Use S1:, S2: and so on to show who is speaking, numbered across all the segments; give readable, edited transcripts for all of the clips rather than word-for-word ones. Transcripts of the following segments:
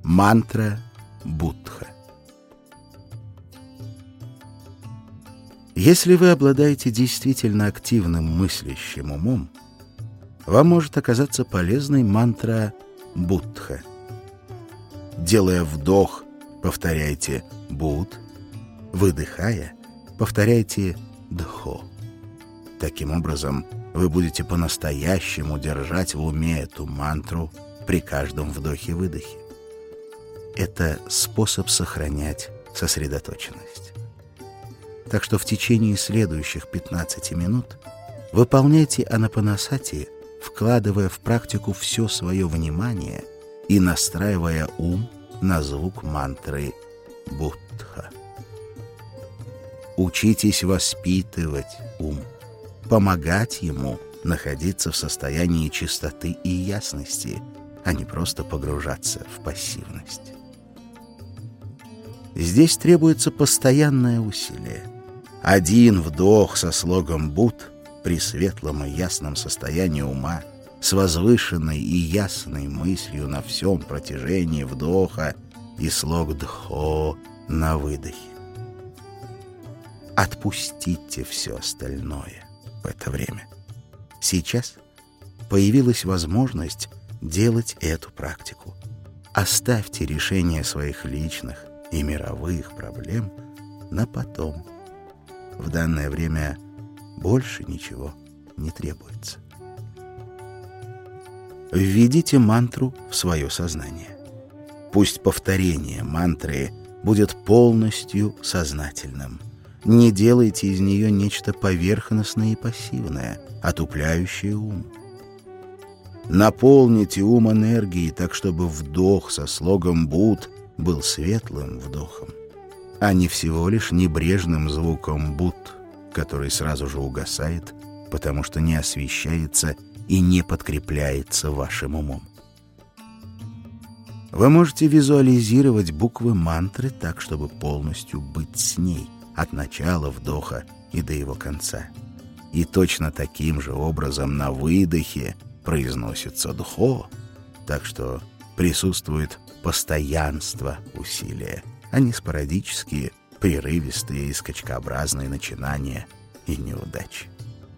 S1: Мантра Буддха. Если вы обладаете действительно активным мыслящим умом, вам может оказаться полезной мантра Буддха. Делая вдох, повторяйте «Буд», выдыхая, повторяйте «Дхо». Таким образом, вы будете по-настоящему держать в уме эту мантру при каждом вдохе-выдохе. Это способ сохранять сосредоточенность. Так что в течение следующих 15 минут выполняйте анапанасати, вкладывая в практику все свое внимание и настраивая ум на звук мантры Буддха. Учитесь воспитывать ум, помогать ему находиться в состоянии чистоты и ясности, а не просто погружаться в пассивность. Здесь требуется постоянное усилие. Один вдох со слогом «Буд» при светлом и ясном состоянии ума, с возвышенной и ясной мыслью на всем протяжении вдоха и слог «Дхо» на выдохе. Отпустите все остальное в это время. Сейчас появилась возможность делать эту практику. Оставьте решение своих личных и мировых проблем на потом. В данное время больше ничего не требуется. Введите мантру в свое сознание. Пусть повторение мантры будет полностью сознательным. Не делайте из нее нечто поверхностное и пассивное, отупляющее ум. Наполните ум энергией так, чтобы вдох со слогом «Буд» был светлым вдохом, а не всего лишь небрежным звуком «Буд», который сразу же угасает, потому что не освещается и не подкрепляется вашим умом. Вы можете визуализировать буквы мантры так, чтобы полностью быть с ней, от начала вдоха и до его конца. И точно таким же образом на выдохе произносится «Дхо», так что присутствует постоянство усилия, а не спорадические, прерывистые и скачкообразные начинания и неудачи.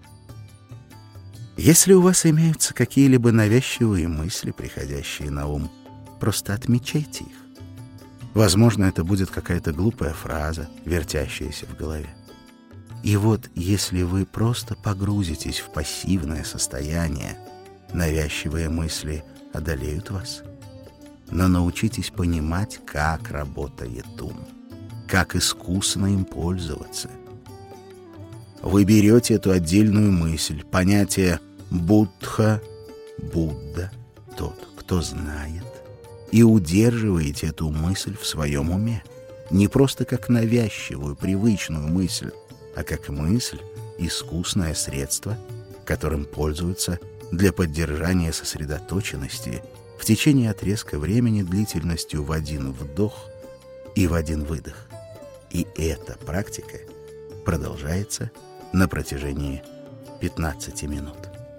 S1: Если у вас имеются какие-либо навязчивые мысли, приходящие на ум, просто отмечайте их. Возможно, это будет какая-то глупая фраза, вертящаяся в голове. И вот если вы просто погрузитесь в пассивное состояние, навязчивые мысли одолеют вас. Но научитесь понимать, как работает ум, как искусно им пользоваться. Вы берете эту отдельную мысль, понятие «Буддха», «Будда», «тот, кто знает», и удерживаете эту мысль в своем уме. Не просто как навязчивую, привычную мысль, а как мысль, искусное средство, которым пользуются для поддержания сосредоточенности в течение отрезка времени длительностью в один вдох и в один выдох. И эта практика продолжается на протяжении 15 минут.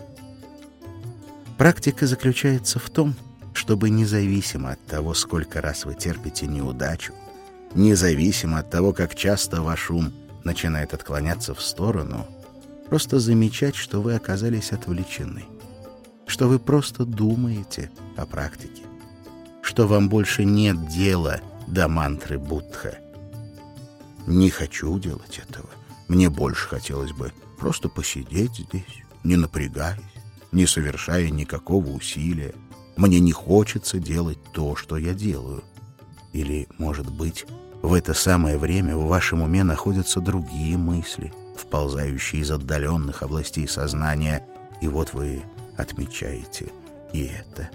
S1: Практика заключается в том, чтобы независимо от того, сколько раз вы терпите неудачу, независимо от того, как часто ваш ум начинает отклоняться в сторону, просто замечать, что вы оказались отвлечены, что вы просто думаете о практике, что вам больше нет дела до мантры Буддха. Не хочу делать этого. Мне больше хотелось бы просто посидеть здесь, не напрягаясь, не совершая никакого усилия. Мне не хочется делать то, что я делаю. Или, может быть, в это самое время в вашем уме находятся другие мысли, вползающие из отдаленных областей сознания, и вот вы отмечаете и это.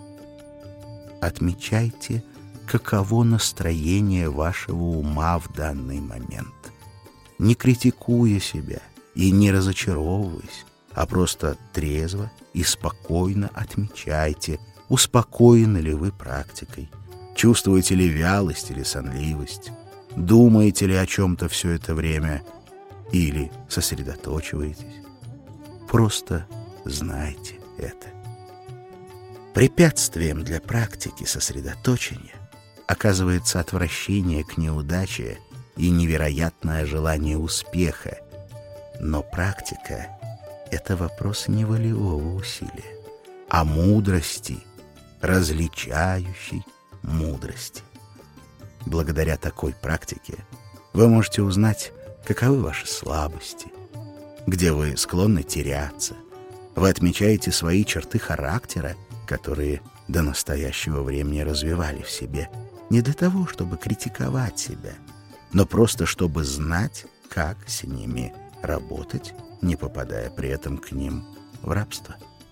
S1: Отмечайте, каково настроение вашего ума в данный момент, не критикуя себя и не разочаровываясь, а просто трезво и спокойно отмечайте, успокоены ли вы практикой, чувствуете ли вялость или сонливость, думаете ли о чем-то все это время или сосредоточиваетесь. Просто знайте это. Препятствием для практики сосредоточения оказывается отвращение к неудаче и невероятное желание успеха. Но практика — это вопрос не волевого усилия, а мудрости, различающей мудрости. Благодаря такой практике вы можете узнать, каковы ваши слабости, где вы склонны теряться. Вы отмечаете свои черты характера, которые до настоящего времени развивали в себе, не для того, чтобы критиковать себя, но просто чтобы знать, как с ними работать, не попадая при этом к ним в рабство.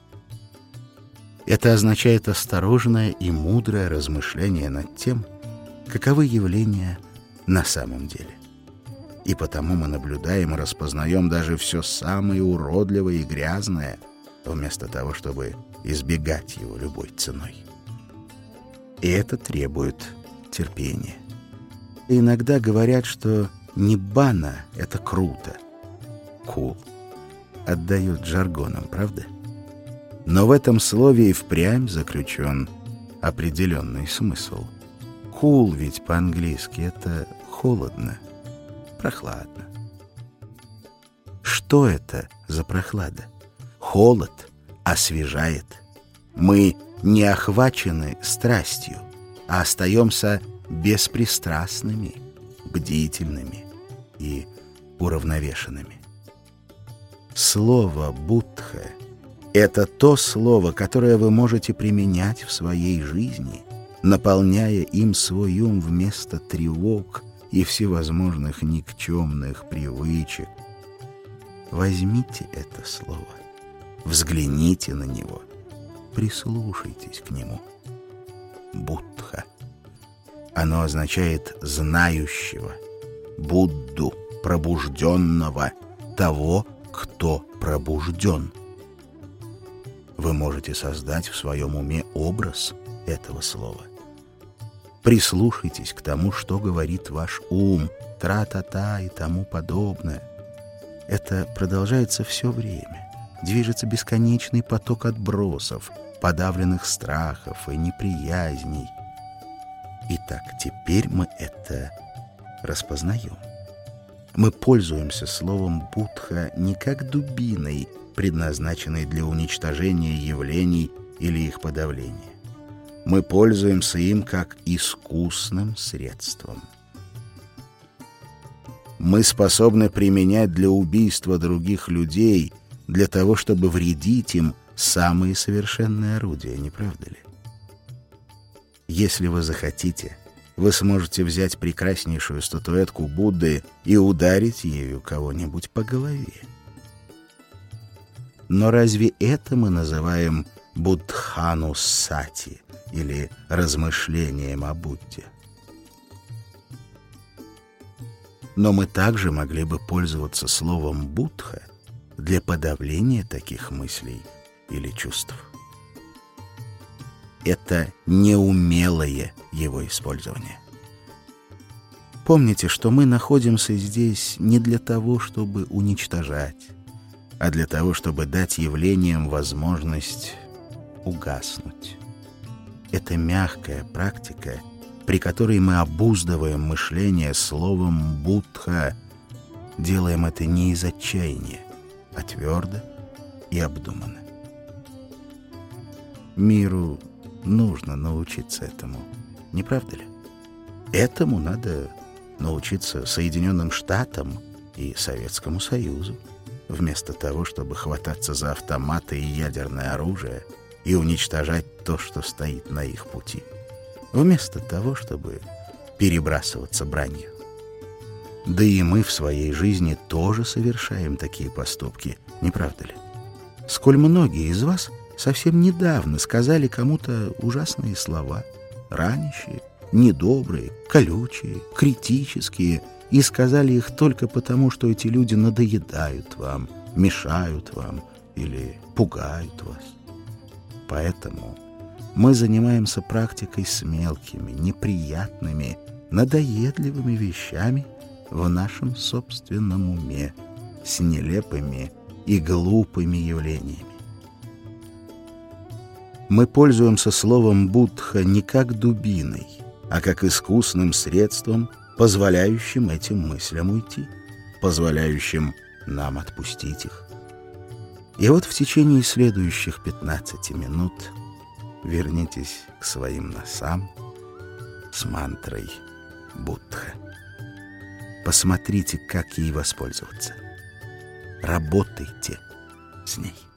S1: Это означает осторожное и мудрое размышление над тем, каковы явления на самом деле. И потому мы наблюдаем и распознаем даже все самое уродливое и грязное, вместо того, чтобы избегать его любой ценой. И это требует терпения. И иногда говорят, что ниббана — это круто. Cool. Отдают жаргоном, правда? Но в этом слове и впрямь заключен определенный смысл. Cool ведь по-английски — это холодно, прохладно. Что это за прохлада? Холод освежает. Мы не охвачены страстью, а остаемся беспристрастными, бдительными и уравновешенными. Слово «буддха» — это то слово, которое вы можете применять в своей жизни, наполняя им свой ум вместо тревог и всевозможных никчемных привычек. Возьмите это слово, взгляните на него, прислушайтесь к нему. Буддха. Оно означает «знающего», Будду, пробужденного, того, кто пробужден. Вы можете создать в своем уме образ этого слова. Прислушайтесь к тому, что говорит ваш ум, тра-та-та и тому подобное. Это продолжается все время. Движется бесконечный поток отбросов, подавленных страхов и неприязней. Итак, теперь мы это распознаем. Мы пользуемся словом «буддха» не как дубиной, предназначенной для уничтожения явлений или их подавления. Мы пользуемся им как искусным средством. Мы способны применять для убийства других людей, для того, чтобы вредить им, самые совершенные орудия, не правда ли? Если вы захотите, вы сможете взять прекраснейшую статуэтку Будды и ударить ею кого-нибудь по голове. Но разве это мы называем буддхануссати или размышлением о Будде? Но мы также могли бы пользоваться словом «буддха» для подавления таких мыслей или чувств. Это неумелое его использование. Помните, что мы находимся здесь не для того, чтобы уничтожать, а для того, чтобы дать явлениям возможность угаснуть. Это мягкая практика, при которой мы обуздываем мышление словом «буддха», делаем это не из отчаяния, а твердо и обдуманно. Миру нужно научиться этому, не правда ли? Этому надо научиться Соединенным Штатам и Советскому Союзу, вместо того, чтобы хвататься за автоматы и ядерное оружие и уничтожать то, что стоит на их пути, вместо того, чтобы перебрасываться бранью. Да и мы в своей жизни тоже совершаем такие поступки, не правда ли? Сколь многие из вас совсем недавно сказали кому-то ужасные слова, ранящие, недобрые, колючие, критические, и сказали их только потому, что эти люди надоедают вам, мешают вам или пугают вас. Поэтому мы занимаемся практикой с мелкими, неприятными, надоедливыми вещами в нашем собственном уме, с нелепыми и глупыми явлениями. Мы пользуемся словом «буддха» не как дубиной, а как искусным средством, позволяющим этим мыслям уйти, позволяющим нам отпустить их. И вот в течение следующих 15 минут вернитесь к своим носам с мантрой Будха. Посмотрите, как ей воспользоваться. Работайте с ней.